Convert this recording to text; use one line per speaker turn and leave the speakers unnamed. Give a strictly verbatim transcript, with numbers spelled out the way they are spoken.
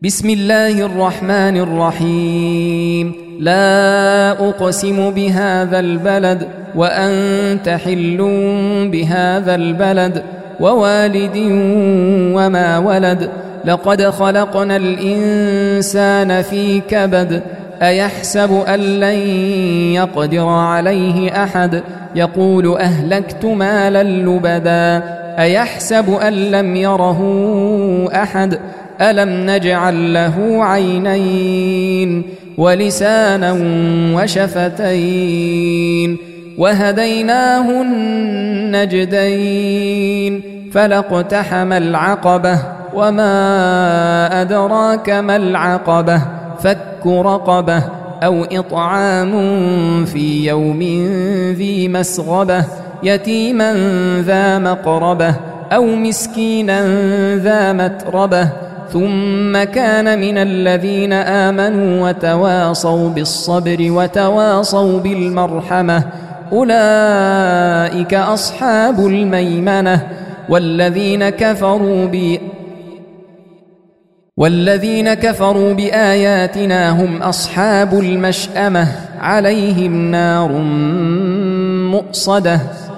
بسم الله الرحمن الرحيم. لا أقسم بهذا البلد وأنت حل بهذا البلد ووالد وما ولد. لقد خلقنا الإنسان في كبد. أيحسب أن لن يقدر عليه أحد. يقول أهلكت مالا لبدا. أيحسب أن لم يره أحد. ألم نجعل له عينين ولسانا وشفتين وهديناه النجدين. فلاقتحم العقبة وما أدراك ما العقبة. فك رقبة أو إطعام في يوم ذي مسغبة يتيما ذا مقربة أو مسكينا ذا متربة ثم كان من الذين آمنوا وتواصوا بالصبر وتواصوا بالمرحمة أولئك أصحاب الميمنة. والذين كفروا بي والذين كفروا بآياتنا هم أصحاب المشأمة عليهم نار مؤصدة.